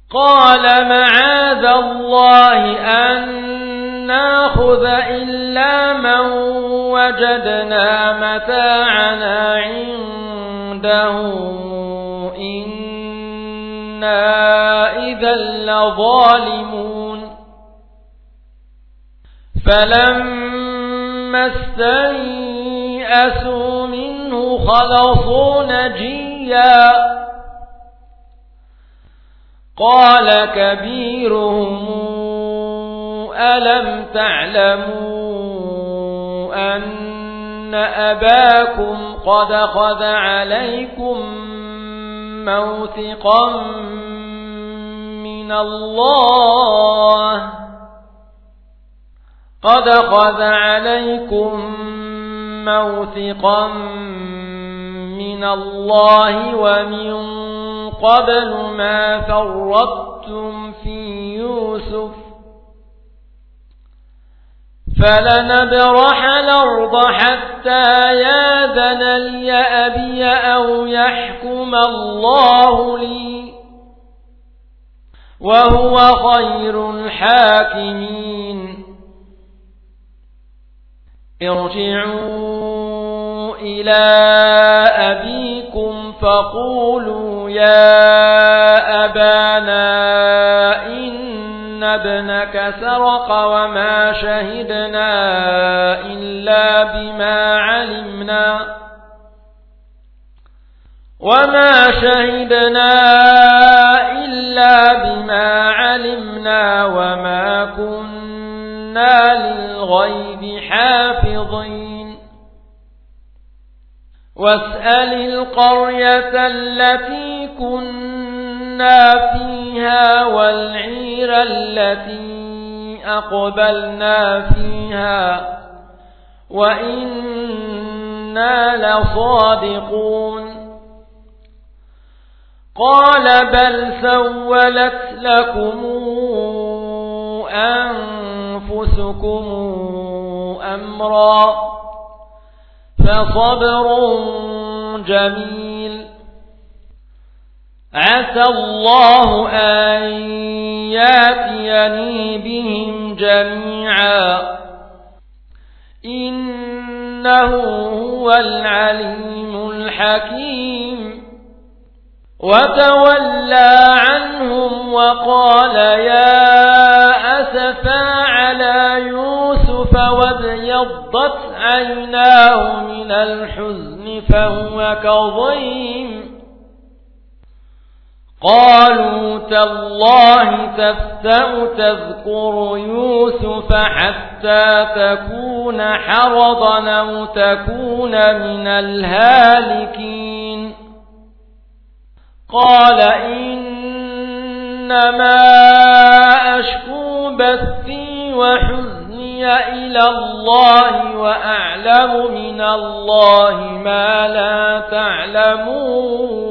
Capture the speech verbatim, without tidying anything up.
قال معاذ الله أن نأخذ إلا من وجدنا متاعنا عنده إنا إذا لظالمون فلما استيئسوا منه خلصوا نجيا قال كبيرهم ألم تعلموا أن أباكم قد أخذ عليكم موثقا من الله قد أخذ عليكم موثقا من الله ومن قبل ما فرطتم في يوسف فلنبرح الأرض حتى ياذن لي أبي أو يحكم الله لي وهو خير الحاكمين ارجعوا إلى أبيكم فقولوا يا أبانا إن ابنك سرق وما شهدنا إلا بما علمنا وما شهدنا إلا بما علمنا وما كنا للغيب حافظين واسأل القرية التي كنا فيها والعير التي أقبلنا فيها وإنا لصادقون قال بل سولت لكم أنفسكم أمرا فصبر جميل عسى الله أن يأتيني بهم جميعا إنه هو العليم الحكيم وتولى عنهم وقال يا أسفا على يوسف وابيضت عيناه من الحزن فهو كظيم قالوا تالله تفتأ تذكر يوسف حتى تكون حرضا أو تكون من الهالكين قال إنما أشكو بثي وحزني إلى الله وأعلم من الله ما لا تعلمون